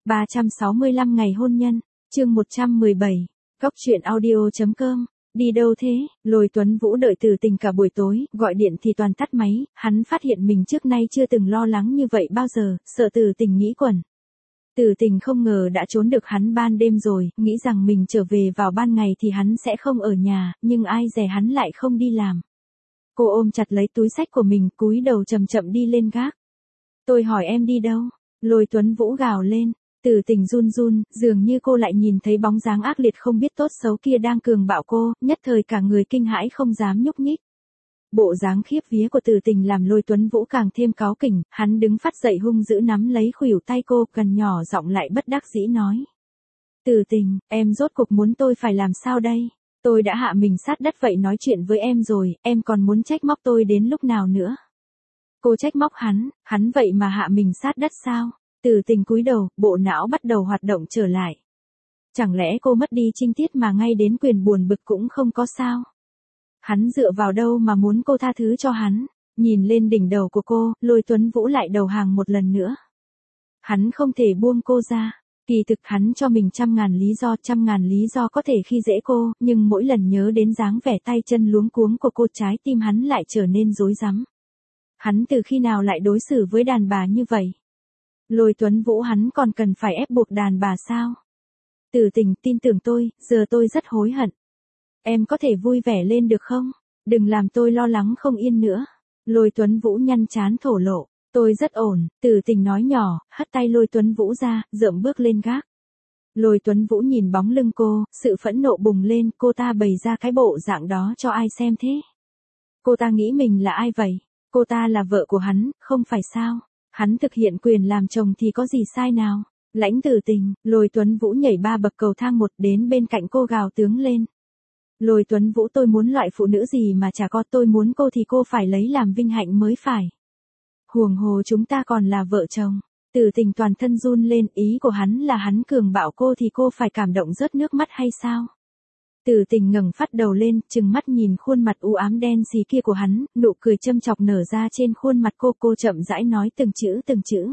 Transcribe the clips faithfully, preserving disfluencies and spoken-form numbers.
ba trăm sáu mươi lăm ngày hôn nhân, chương một trăm mười bảy, góc truyện audio.com. Đi đâu thế? Lôi Tuấn Vũ đợi Từ Tình cả buổi tối, gọi điện thì toàn tắt máy, hắn phát hiện mình trước nay chưa từng lo lắng như vậy bao giờ, sợ Từ Tình nghĩ quẩn. Từ Tình không ngờ đã trốn được hắn ban đêm rồi, nghĩ rằng mình trở về vào ban ngày thì hắn sẽ không ở nhà, nhưng ai dè hắn lại không đi làm. Cô ôm chặt lấy túi xách của mình, cúi đầu chậm chậm đi lên gác. Tôi hỏi em đi đâu? Lôi Tuấn Vũ gào lên. Từ Tình run run, dường như cô lại nhìn thấy bóng dáng ác liệt không biết tốt xấu kia đang cường bạo cô, nhất thời cả người kinh hãi không dám nhúc nhích. Bộ dáng khiếp vía của Từ Tình làm Lôi Tuấn Vũ càng thêm cáu kỉnh, hắn đứng phát dậy hung dữ nắm lấy khuỷu tay cô, gần nhỏ giọng lại bất đắc dĩ nói. Từ Tình, em rốt cuộc muốn tôi phải làm sao đây? Tôi đã hạ mình sát đất vậy nói chuyện với em rồi, em còn muốn trách móc tôi đến lúc nào nữa? Cô trách móc hắn, hắn vậy mà hạ mình sát đất sao? Từ Tình cúi đầu, bộ não bắt đầu hoạt động trở lại. Chẳng lẽ cô mất đi trinh tiết mà ngay đến quyền buồn bực cũng không có sao? Hắn dựa vào đâu mà muốn cô tha thứ cho hắn? Nhìn lên đỉnh đầu của cô, Lôi Tuấn Vũ lại đầu hàng một lần nữa. Hắn không thể buông cô ra. Kỳ thực hắn cho mình trăm ngàn lý do, trăm ngàn lý do có thể khi dễ cô, nhưng mỗi lần nhớ đến dáng vẻ tay chân luống cuống của cô, trái tim hắn lại trở nên rối rắm. Hắn từ khi nào lại đối xử với đàn bà như vậy? Lôi Tuấn Vũ hắn còn cần phải ép buộc đàn bà sao? Từ Tình, tin tưởng tôi, giờ tôi rất hối hận. Em có thể vui vẻ lên được không? Đừng làm tôi lo lắng không yên nữa. Lôi Tuấn Vũ nhăn trán thổ lộ. Tôi rất ổn, Từ Tình nói nhỏ, hất tay Lôi Tuấn Vũ ra, dợm bước lên gác. Lôi Tuấn Vũ nhìn bóng lưng cô, sự phẫn nộ bùng lên, cô ta bày ra cái bộ dạng đó cho ai xem thế? Cô ta nghĩ mình là ai vậy? Cô ta là vợ của hắn, không phải sao? Hắn thực hiện quyền làm chồng thì có gì sai nào? Lãnh Từ Tình, Lôi Tuấn Vũ nhảy ba bậc cầu thang một đến bên cạnh cô gào tướng lên. Lôi Tuấn Vũ, tôi muốn loại phụ nữ gì mà chả có, tôi muốn cô thì cô phải lấy làm vinh hạnh mới phải. Huống hồ chúng ta còn là vợ chồng. Từ Tình toàn thân run lên, ý của hắn là hắn cường bạo cô thì cô phải cảm động rớt nước mắt hay sao? Từ Tình ngẩng phát đầu lên, trừng mắt nhìn khuôn mặt u ám đen xì kia của hắn, nụ cười châm chọc nở ra trên khuôn mặt cô, cô chậm rãi nói từng chữ từng chữ.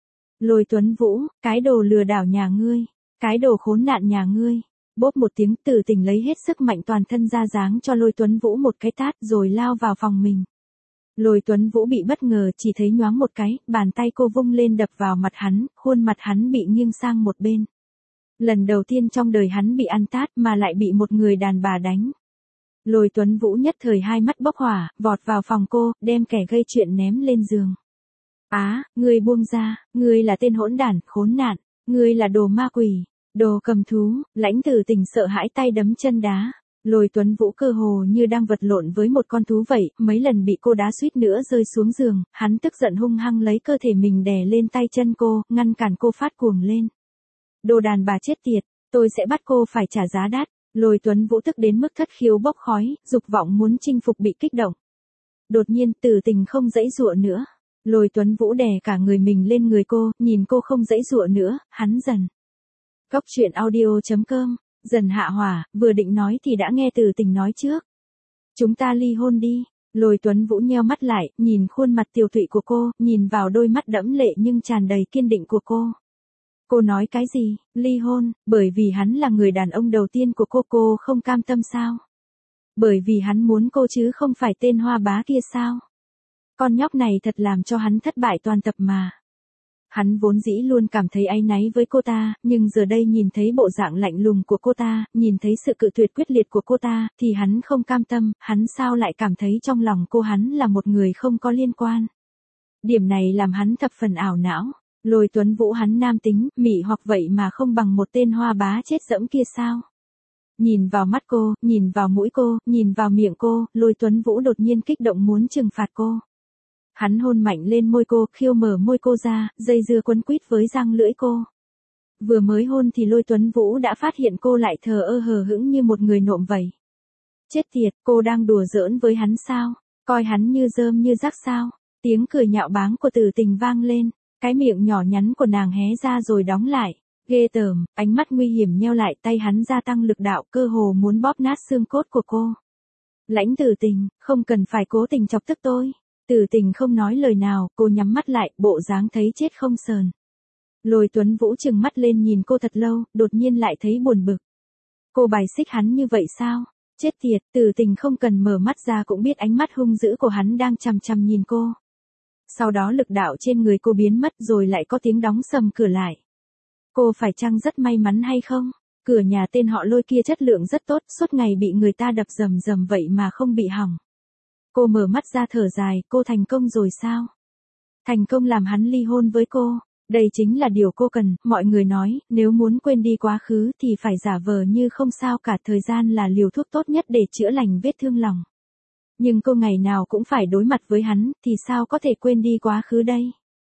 Lôi Tuấn Vũ, cái đồ lừa đảo nhà ngươi, cái đồ khốn nạn nhà ngươi. Bốp một tiếng, Từ Tình lấy hết sức mạnh toàn thân ra giáng cho Lôi Tuấn Vũ một cái tát rồi lao vào phòng mình. Lôi Tuấn Vũ bị bất ngờ, chỉ thấy nhoáng một cái, bàn tay cô vung lên đập vào mặt hắn, khuôn mặt hắn bị nghiêng sang một bên. Lần đầu tiên trong đời hắn bị ăn tát mà lại bị một người đàn bà đánh. Lôi Tuấn Vũ nhất thời hai mắt bốc hỏa, vọt vào phòng cô, đem kẻ gây chuyện ném lên giường. Á, ngươi buông ra, ngươi là tên hỗn đản, khốn nạn, ngươi là đồ ma quỷ, đồ cầm thú. Lãnh Từ Tình sợ hãi tay đấm chân đá. Lôi Tuấn Vũ cơ hồ như đang vật lộn với một con thú vậy, mấy lần bị cô đá suýt nữa rơi xuống giường, hắn tức giận hung hăng lấy cơ thể mình đè lên tay chân cô, ngăn cản cô phát cuồng lên. Đồ đàn bà chết tiệt, tôi sẽ bắt cô phải trả giá đắt. Lôi Tuấn Vũ tức đến mức thất khiếu bốc khói, dục vọng muốn chinh phục bị kích động. Đột nhiên, Từ Tình không dãy dụa nữa. Lôi Tuấn Vũ đè cả người mình lên người cô, nhìn cô không dãy dụa nữa, hắn dần. Góc truyện audio.com. Dần hạ hỏa, vừa định nói thì đã nghe Từ Tình nói trước. Chúng ta ly hôn đi. Lôi Tuấn Vũ nheo mắt lại, nhìn khuôn mặt tiều tụy của cô, nhìn vào đôi mắt đẫm lệ nhưng tràn đầy kiên định của cô. Cô nói cái gì? Ly hôn, bởi vì hắn là người đàn ông đầu tiên của cô, cô không cam tâm sao? Bởi vì hắn muốn cô chứ không phải tên hoa bá kia sao? Con nhóc này thật làm cho hắn thất bại toàn tập mà. Hắn vốn dĩ luôn cảm thấy áy náy với cô ta, nhưng giờ đây nhìn thấy bộ dạng lạnh lùng của cô ta, nhìn thấy sự cự tuyệt quyết liệt của cô ta, thì hắn không cam tâm, hắn sao lại cảm thấy trong lòng cô hắn là một người không có liên quan. Điểm này làm hắn thập phần ảo não. Lôi Tuấn Vũ hắn nam tính, mị hoặc vậy mà không bằng một tên hoa bá chết dẫm kia sao? Nhìn vào mắt cô, nhìn vào mũi cô, nhìn vào miệng cô, Lôi Tuấn Vũ đột nhiên kích động muốn trừng phạt cô. Hắn hôn mạnh lên môi cô, khiêu mở môi cô ra, dây dưa quấn quýt với răng lưỡi cô. Vừa mới hôn thì Lôi Tuấn Vũ đã phát hiện cô lại thờ ơ hờ hững như một người nộm vậy. Chết tiệt, cô đang đùa giỡn với hắn sao? Coi hắn như rơm như rác sao? Tiếng cười nhạo báng của Từ Tình vang lên, cái miệng nhỏ nhắn của nàng hé ra rồi đóng lại. Ghê tởm, ánh mắt nguy hiểm nheo lại, tay hắn gia tăng lực đạo, cơ hồ muốn bóp nát xương cốt của cô. Lãnh Từ Tình, không cần phải cố tình chọc tức tôi. Từ Tình không nói lời nào, cô nhắm mắt lại, bộ dáng thấy chết không sờn. Lôi Tuấn Vũ trừng mắt lên nhìn cô thật lâu, đột nhiên lại thấy buồn bực. Cô bài xích hắn như vậy sao? Chết tiệt, Tử Tình không cần mở mắt ra cũng biết ánh mắt hung dữ của hắn đang chằm chằm nhìn cô. Sau đó lực đạo trên người cô biến mất rồi lại có tiếng đóng sầm cửa lại. Cô phải chăng rất may mắn hay không? Cửa nhà tên họ Lôi kia chất lượng rất tốt, suốt ngày bị người ta đập rầm rầm vậy mà không bị hỏng. Cô mở mắt ra thở dài, cô thành công rồi sao? Thành công làm hắn ly hôn với cô. Đây chính là điều cô cần, mọi người nói, nếu muốn quên đi quá khứ thì phải giả vờ như không sao cả, thời gian là liều thuốc tốt nhất để chữa lành vết thương lòng. Nhưng cô ngày nào cũng phải đối mặt với hắn, thì sao có thể quên đi quá khứ đây?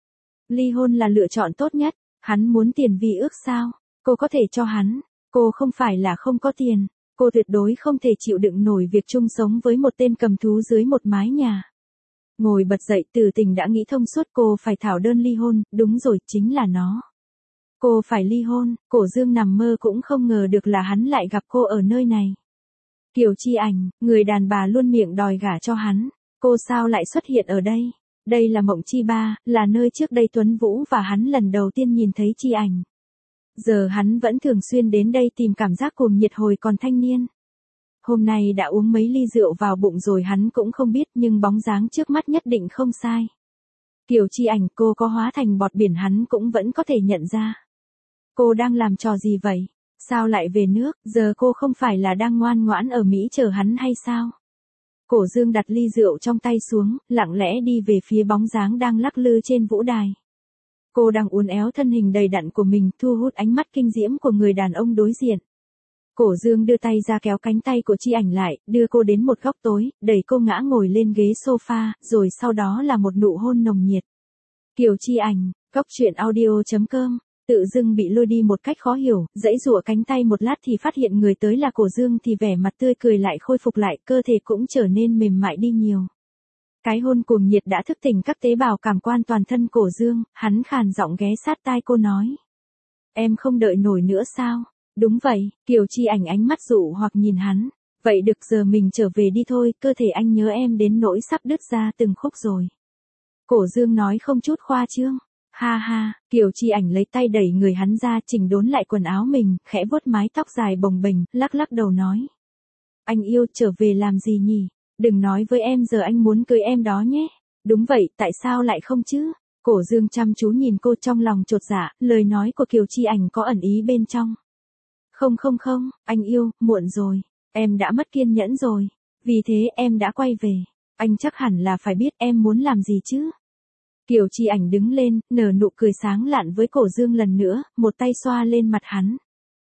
Ly hôn là lựa chọn tốt nhất, hắn muốn tiền vì ước sao? Cô có thể cho hắn, cô không phải là không có tiền, cô tuyệt đối không thể chịu đựng nổi việc chung sống với một tên cầm thú dưới một mái nhà. Ngồi bật dậy, Tử Tình đã nghĩ thông suốt, cô phải thảo đơn ly hôn, đúng rồi, chính là nó. Cô phải ly hôn, Cổ Dương nằm mơ cũng không ngờ được là hắn lại gặp cô ở nơi này. Kiều Chi Ảnh, người đàn bà luôn miệng đòi gả cho hắn, cô sao lại xuất hiện ở đây? Đây là Mộng Chi Ba, là nơi trước đây Tuấn Vũ và hắn lần đầu tiên nhìn thấy Chi Ảnh. Giờ hắn vẫn thường xuyên đến đây tìm cảm giác cuồng nhiệt hồi còn thanh niên. Hôm nay đã uống mấy ly rượu vào bụng rồi hắn cũng không biết, nhưng bóng dáng trước mắt nhất định không sai. Kiều Chi Ảnh, cô có hóa thành bọt biển hắn cũng vẫn có thể nhận ra. Cô đang làm trò gì vậy? Sao lại về nước, giờ cô không phải là đang ngoan ngoãn ở Mỹ chờ hắn hay sao? Cổ Dương đặt ly rượu trong tay xuống, lặng lẽ đi về phía bóng dáng đang lắc lư trên vũ đài. Cô đang uốn éo thân hình đầy đặn của mình, thu hút ánh mắt kinh diễm của người đàn ông đối diện. Cổ Dương đưa tay ra kéo cánh tay của Chi Ảnh lại, đưa cô đến một góc tối, đẩy cô ngã ngồi lên ghế sofa, rồi sau đó là một nụ hôn nồng nhiệt. Kiều Chi Ảnh, góc truyện audio chấm com, tự dưng bị lôi đi một cách khó hiểu, giãy giụa cánh tay một lát thì phát hiện người tới là Cổ Dương thì vẻ mặt tươi cười lại khôi phục lại, cơ thể cũng trở nên mềm mại đi nhiều. Cái hôn cuồng nhiệt đã thức tỉnh các tế bào cảm quan toàn thân Cổ Dương, hắn khàn giọng ghé sát tai cô nói. Em không đợi nổi nữa sao? Đúng vậy, Kiều Chi Ảnh ánh mắt dụ hoặc nhìn hắn. Vậy được, giờ mình trở về đi thôi, cơ thể anh nhớ em đến nỗi sắp đứt ra từng khúc rồi. Cổ Dương nói không chút khoa trương. Ha ha, Kiều Chi Ảnh lấy tay đẩy người hắn ra, chỉnh đốn lại quần áo mình, khẽ vuốt mái tóc dài bồng bềnh, lắc lắc đầu nói. Anh yêu, trở về làm gì nhỉ? Đừng nói với em giờ anh muốn cưới em đó nhé. Đúng vậy, tại sao lại không chứ? Cổ Dương chăm chú nhìn cô trong lòng chột dạ, lời nói của Kiều Chi Ảnh có ẩn ý bên trong. Không không không, anh yêu, muộn rồi. Em đã mất kiên nhẫn rồi. Vì thế em đã quay về. Anh chắc hẳn là phải biết em muốn làm gì chứ. Kiều Chi Ảnh đứng lên, nở nụ cười sáng lạn với Cổ Dương lần nữa, một tay xoa lên mặt hắn.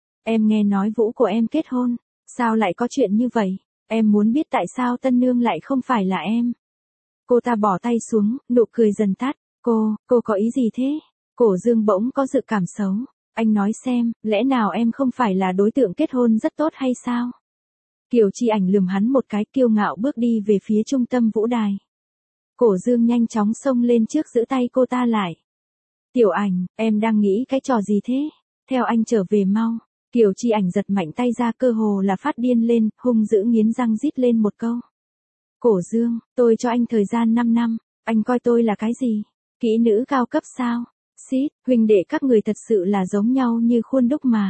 Em nghe nói Vũ của em kết hôn. Sao lại có chuyện như vậy? Em muốn biết tại sao tân nương lại không phải là em. Cô ta bỏ tay xuống, nụ cười dần tắt. Cô, cô có ý gì thế? Cổ Dương bỗng có dự cảm xấu. Anh nói xem, lẽ nào em không phải là đối tượng kết hôn rất tốt hay sao? Kiều Chi Ảnh lườm hắn một cái, kiêu ngạo bước đi về phía trung tâm vũ đài. Cổ Dương nhanh chóng xông lên trước giữ tay cô ta lại. Tiểu Ảnh, em đang nghĩ cái trò gì thế? Theo anh trở về mau. Kiều Chi Ảnh giật mạnh tay ra, cơ hồ là phát điên lên, hung dữ nghiến răng rít lên một câu. Cổ Dương, tôi cho anh thời gian năm năm, anh coi tôi là cái gì? Kỹ nữ cao cấp sao? Xít, huynh đệ các người thật sự là giống nhau như khuôn đúc mà.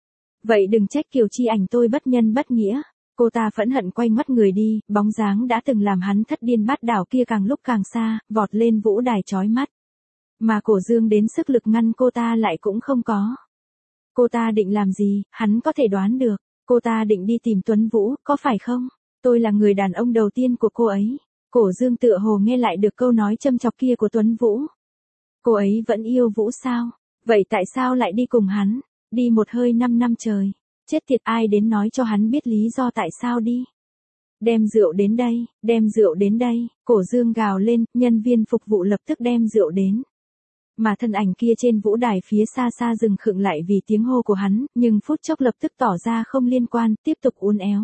Vậy đừng trách Kiều Chi Ảnh tôi bất nhân bất nghĩa. Cô ta phẫn hận quay mắt người đi, bóng dáng đã từng làm hắn thất điên bát đảo kia càng lúc càng xa, vọt lên vũ đài chói mắt. Mà Cổ Dương đến sức lực ngăn cô ta lại cũng không có. Cô ta định làm gì, hắn có thể đoán được. Cô ta định đi tìm Tuấn Vũ, có phải không? Tôi là người đàn ông đầu tiên của cô ấy. Cổ Dương tựa hồ nghe lại được câu nói châm chọc kia của Tuấn Vũ. Cô ấy vẫn yêu Vũ sao? Vậy tại sao lại đi cùng hắn? Đi một hơi năm năm trời. Chết tiệt, ai đến nói cho hắn biết lý do tại sao đi. Đem rượu đến đây, đem rượu đến đây. Cổ Dương gào lên, nhân viên phục vụ lập tức đem rượu đến. Mà thân ảnh kia trên vũ đài phía xa xa dừng khựng lại vì tiếng hô của hắn, nhưng phút chốc lập tức tỏ ra không liên quan, tiếp tục uốn éo.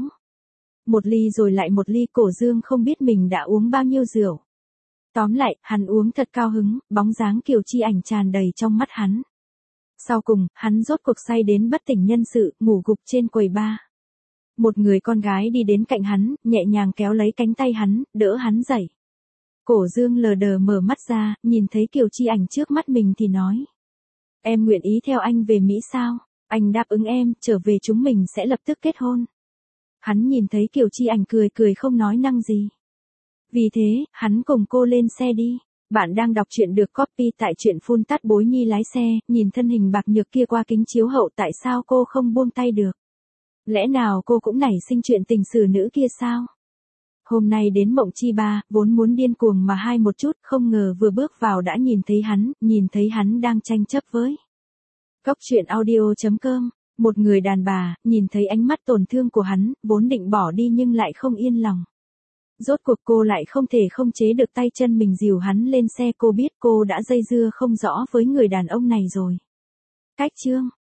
Một ly rồi lại một ly, Cổ Dương không biết mình đã uống bao nhiêu rượu. Tóm lại, hắn uống thật cao hứng, bóng dáng Kiều Chi Ảnh tràn đầy trong mắt hắn. Sau cùng, hắn rốt cuộc say đến bất tỉnh nhân sự, ngủ gục trên quầy bar. Một người con gái đi đến cạnh hắn, nhẹ nhàng kéo lấy cánh tay hắn, đỡ hắn dậy. Cổ Dương lờ đờ mở mắt ra, nhìn thấy Kiều Chi Ảnh trước mắt mình thì nói. Em nguyện ý theo anh về Mỹ sao? Anh đáp ứng em, trở về chúng mình sẽ lập tức kết hôn. Hắn nhìn thấy Kiều Chi Ảnh cười cười không nói năng gì. Vì thế, hắn cùng cô lên xe đi. Bạn đang đọc truyện được copy tại truyện phun tắt bối nhi lái xe, nhìn thân hình bạc nhược kia qua kính chiếu hậu tại sao cô không buông tay được? Lẽ nào cô cũng nảy sinh chuyện tình xử nữ kia sao? Hôm nay đến Mộng Chi Ba, vốn muốn điên cuồng mà hai một chút, không ngờ vừa bước vào đã nhìn thấy hắn, nhìn thấy hắn đang tranh chấp với. Cóc truyện audio chấm com, một người đàn bà, nhìn thấy ánh mắt tổn thương của hắn, vốn định bỏ đi nhưng lại không yên lòng. Rốt cuộc cô lại không thể không chế được tay chân mình dìu hắn lên xe, cô biết cô đã dây dưa không rõ với người đàn ông này rồi. Cách chương